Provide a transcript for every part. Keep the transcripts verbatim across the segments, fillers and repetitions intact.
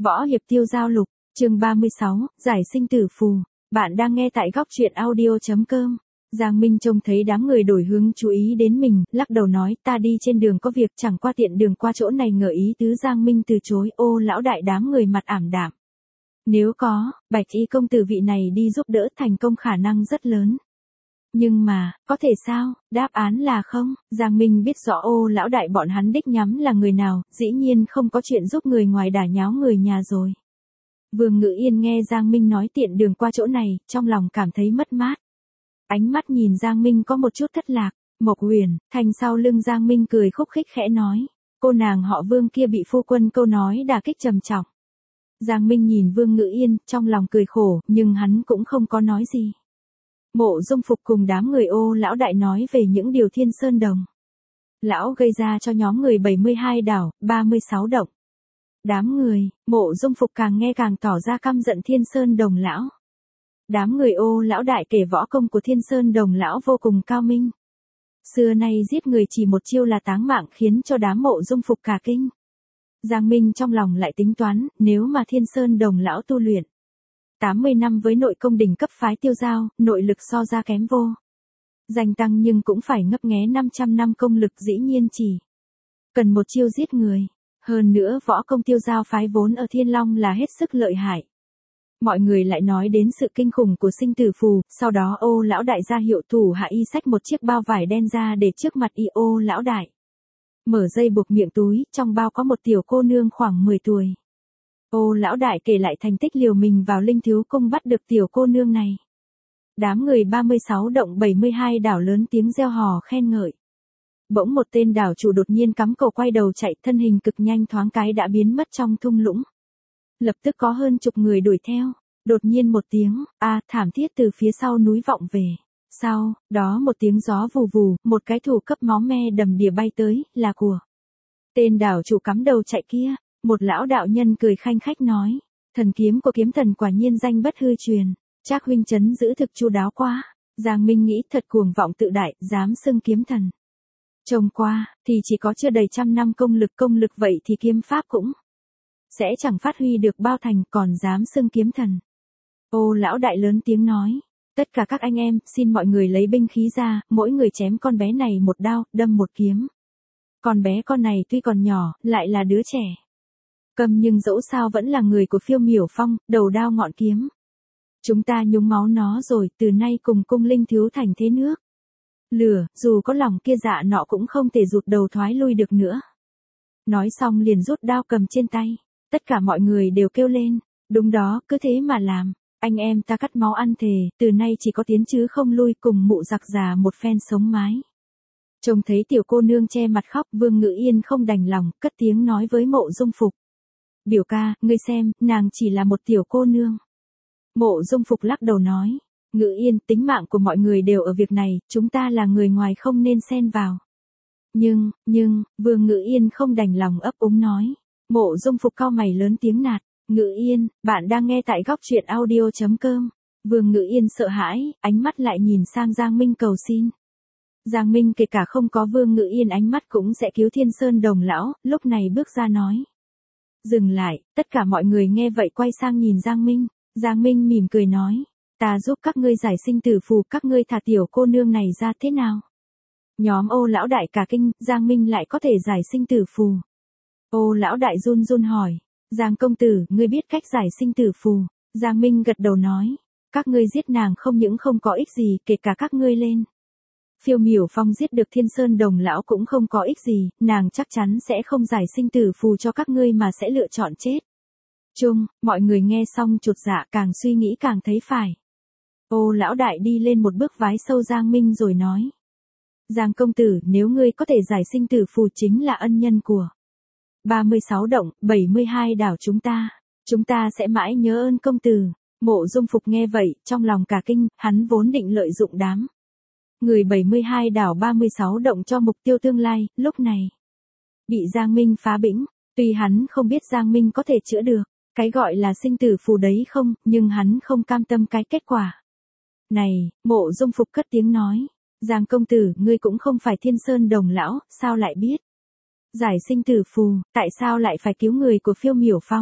Võ hiệp tiêu giao lục, chương ba mươi sáu, giải sinh tử phù. Bạn đang nghe tại góc truyện audio chấm com. Giang Minh trông thấy đám người đổi hướng chú ý đến mình, lắc đầu nói, ta đi trên đường có việc, chẳng qua tiện đường qua chỗ này ngờ ý tứ. Giang Minh từ chối. Ô lão đại, đám người mặt ảm đạm. Nếu có, Bạch Y công tử vị này đi giúp đỡ thành công khả năng rất lớn. Nhưng mà, có thể sao? Đáp án là không. Giang Minh biết rõ ô lão đại bọn hắn đích nhắm là người nào, dĩ nhiên không có chuyện giúp người ngoài đả nháo người nhà rồi. Vương Ngự Yên nghe Giang Minh nói tiện đường qua chỗ này, trong lòng cảm thấy mất mát. Ánh mắt nhìn Giang Minh có một chút thất lạc. Mộc Huyền, thành sau lưng Giang Minh cười khúc khích khẽ nói, cô nàng họ Vương kia bị phu quân câu nói đả kích trầm trọng. Giang Minh nhìn Vương Ngự Yên, trong lòng cười khổ, nhưng hắn cũng không có nói gì. Mộ Dung Phục cùng đám người ô lão đại nói về những điều Thiên Sơn Đồng lão gây ra cho nhóm người bảy mươi hai đảo, ba mươi sáu động. Đám người, Mộ Dung Phục càng nghe càng tỏ ra căm giận Thiên Sơn Đồng lão. Đám người ô lão đại kể võ công của Thiên Sơn Đồng lão vô cùng cao minh. Xưa nay giết người chỉ một chiêu là táng mạng, khiến cho đám Mộ Dung Phục cả kinh. Giang Minh trong lòng lại tính toán, nếu mà Thiên Sơn Đồng lão tu luyện tám mươi năm với nội công đỉnh cấp phái tiêu giao, nội lực so ra kém vô danh tăng, nhưng cũng phải ngấp nghé năm trăm năm công lực, dĩ nhiên chỉ cần một chiêu giết người. Hơn nữa võ công tiêu giao phái vốn ở Thiên Long là hết sức lợi hại. Mọi người lại nói đến sự kinh khủng của sinh tử phù, sau đó ô lão đại ra hiệu thủ hạ y xách một chiếc bao vải đen ra để trước mặt y. Ô lão đại mở dây buộc miệng túi, trong bao có một tiểu cô nương khoảng mười tuổi. Ô lão đại kể lại thành tích liều mình vào Linh Thiếu Cung bắt được tiểu cô nương này. Đám người ba mươi sáu động bảy mươi hai đảo lớn tiếng reo hò khen ngợi. Bỗng một tên đảo chủ đột nhiên cắm cầu quay đầu chạy, thân hình cực nhanh, thoáng cái đã biến mất trong thung lũng. Lập tức có hơn chục người đuổi theo. Đột nhiên một tiếng a thảm thiết từ phía sau núi vọng về. Sau đó một tiếng gió vù vù, một cái thủ cấp máu me đầm đìa bay tới, là của tên đảo chủ cắm đầu chạy kia. Một lão đạo nhân cười khanh khách nói, thần kiếm của kiếm thần quả nhiên danh bất hư truyền, Trác huynh trấn giữ thực chu đáo quá. Giang Minh nghĩ thật cuồng vọng tự đại, dám xưng kiếm thần. Trông qua, thì chỉ có chưa đầy trăm năm công lực công lực vậy thì kiếm pháp cũng sẽ chẳng phát huy được bao thành, còn dám xưng kiếm thần. Ô lão đại lớn tiếng nói, tất cả các anh em, xin mọi người lấy binh khí ra, mỗi người chém con bé này một đao, đâm một kiếm. Con bé con này tuy còn nhỏ, lại là đứa trẻ. Cầm nhưng dẫu sao vẫn là người của Phiêu Miểu Phong, đầu đao ngọn kiếm. Chúng ta nhúng máu nó rồi, từ nay cùng cung Linh Thiếu thành thế nước lửa, dù có lòng kia dạ nọ cũng không thể rụt đầu thoái lui được nữa. Nói xong liền rút đao cầm trên tay. Tất cả mọi người đều kêu lên, đúng đó, cứ thế mà làm. Anh em ta cắt máu ăn thề, từ nay chỉ có tiến chứ không lui, cùng mụ giặc già một phen sống mái. Trông thấy tiểu cô nương che mặt khóc, Vương Ngự Yên không đành lòng, cất tiếng nói với Mộ Dung Phục. Biểu ca, ngươi xem, nàng chỉ là một tiểu cô nương. Mộ Dung Phục lắc đầu nói, Ngự Yên, tính mạng của mọi người đều ở việc này, chúng ta là người ngoài không nên xen vào. Nhưng, nhưng, Vương Ngự Yên không đành lòng ấp úng nói. Mộ Dung Phục cau mày lớn tiếng nạt, Ngự Yên, bạn đang nghe tại góc truyện audio chấm com. Vương Ngự Yên sợ hãi, ánh mắt lại nhìn sang Giang Minh cầu xin. Giang Minh kể cả không có Vương Ngự Yên ánh mắt cũng sẽ cứu Thiên Sơn Đồng lão, lúc này bước ra nói. Dừng lại, tất cả mọi người nghe vậy quay sang nhìn Giang Minh. Giang Minh mỉm cười nói, ta giúp các ngươi giải sinh tử phù, các ngươi thả tiểu cô nương này ra thế nào? Nhóm ô lão đại cả kinh, Giang Minh lại có thể giải sinh tử phù. Ô lão đại run run hỏi, Giang công tử, ngươi biết cách giải sinh tử phù? Giang Minh gật đầu nói, các ngươi giết nàng không những không có ích gì, kể cả các ngươi lên Phiêu Miểu Phong giết được Thiên Sơn Đồng lão cũng không có ích gì, nàng chắc chắn sẽ không giải sinh tử phù cho các ngươi mà sẽ lựa chọn chết. Chung, mọi người nghe xong chột dạ, càng suy nghĩ càng thấy phải. Ô lão đại đi lên một bước vái sâu Giang Minh rồi nói. Giang công tử, nếu ngươi có thể giải sinh tử phù chính là ân nhân của ba mươi sáu động, bảy mươi hai đảo chúng ta. Chúng ta sẽ mãi nhớ ơn công tử. Mộ Dung Phục nghe vậy, trong lòng cả kinh, hắn vốn định lợi dụng đám người bảy mươi hai đảo ba mươi sáu động cho mục tiêu tương lai, lúc này bị Giang Minh phá bĩnh. Tuy hắn không biết Giang Minh có thể chữa được cái gọi là sinh tử phù đấy không, nhưng hắn không cam tâm cái kết quả này. Mộ Dung Phục cất tiếng nói, Giang công tử, ngươi cũng không phải Thiên Sơn Đồng lão, sao lại biết giải sinh tử phù, tại sao lại phải cứu người của Phiêu Miểu Phong?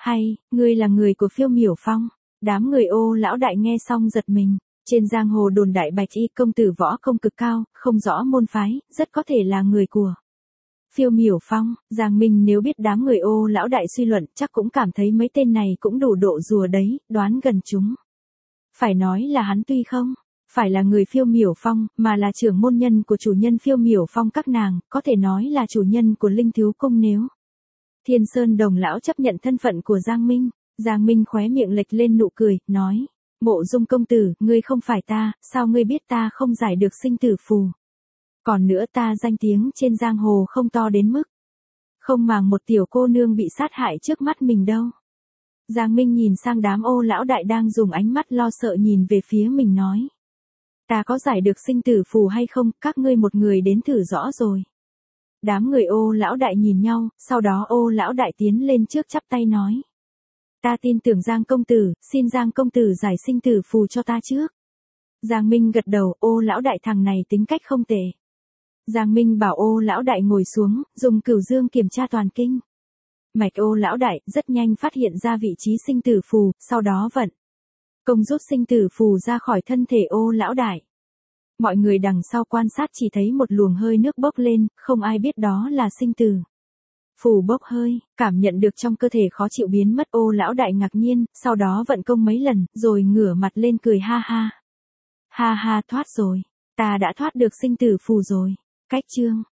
Hay, ngươi là người của Phiêu Miểu Phong. Đám người Ô lão đại nghe xong giật mình. Trên giang hồ đồn đại Bạch Y công tử võ công cực cao, không rõ môn phái, rất có thể là người của Phiêu Miểu Phong. Giang Minh nếu biết đám người Ô lão đại suy luận chắc cũng cảm thấy mấy tên này cũng đủ độ rùa đấy, đoán gần chúng. Phải nói là hắn tuy không phải là người Phiêu Miểu Phong, mà là trưởng môn nhân của chủ nhân Phiêu Miểu Phong các nàng, có thể nói là chủ nhân của Linh Thiếu Cung nếu Thiên Sơn Đồng lão chấp nhận thân phận của Giang Minh. Giang Minh khóe miệng lệch lên nụ cười, nói, Mộ Dung công tử, ngươi không phải ta, sao ngươi biết ta không giải được sinh tử phù? Còn nữa ta danh tiếng trên giang hồ không to đến mức không màng một tiểu cô nương bị sát hại trước mắt mình đâu. Giang Minh nhìn sang đám Ô lão đại đang dùng ánh mắt lo sợ nhìn về phía mình nói, ta có giải được sinh tử phù hay không, các ngươi một người đến thử rõ rồi. Đám người Ô lão đại nhìn nhau, sau đó Ô lão đại tiến lên trước chắp tay nói, ta tin tưởng Giang công tử, xin Giang công tử giải sinh tử phù cho ta trước. Giang Minh gật đầu, Ô lão đại thằng này tính cách không tệ. Giang Minh bảo Ô lão đại ngồi xuống, dùng cửu dương kiểm tra toàn kinh mạch Ô lão đại, rất nhanh phát hiện ra vị trí sinh tử phù, sau đó vận công rút sinh tử phù ra khỏi thân thể Ô lão đại. Mọi người đằng sau quan sát chỉ thấy một luồng hơi nước bốc lên, không ai biết đó là sinh tử phù bốc hơi, cảm nhận được trong cơ thể khó chịu biến mất. Ô lão đại ngạc nhiên, sau đó vận công mấy lần, rồi ngửa mặt lên cười ha ha. Ha ha, thoát rồi, ta đã thoát được sinh tử phù rồi. Cách chương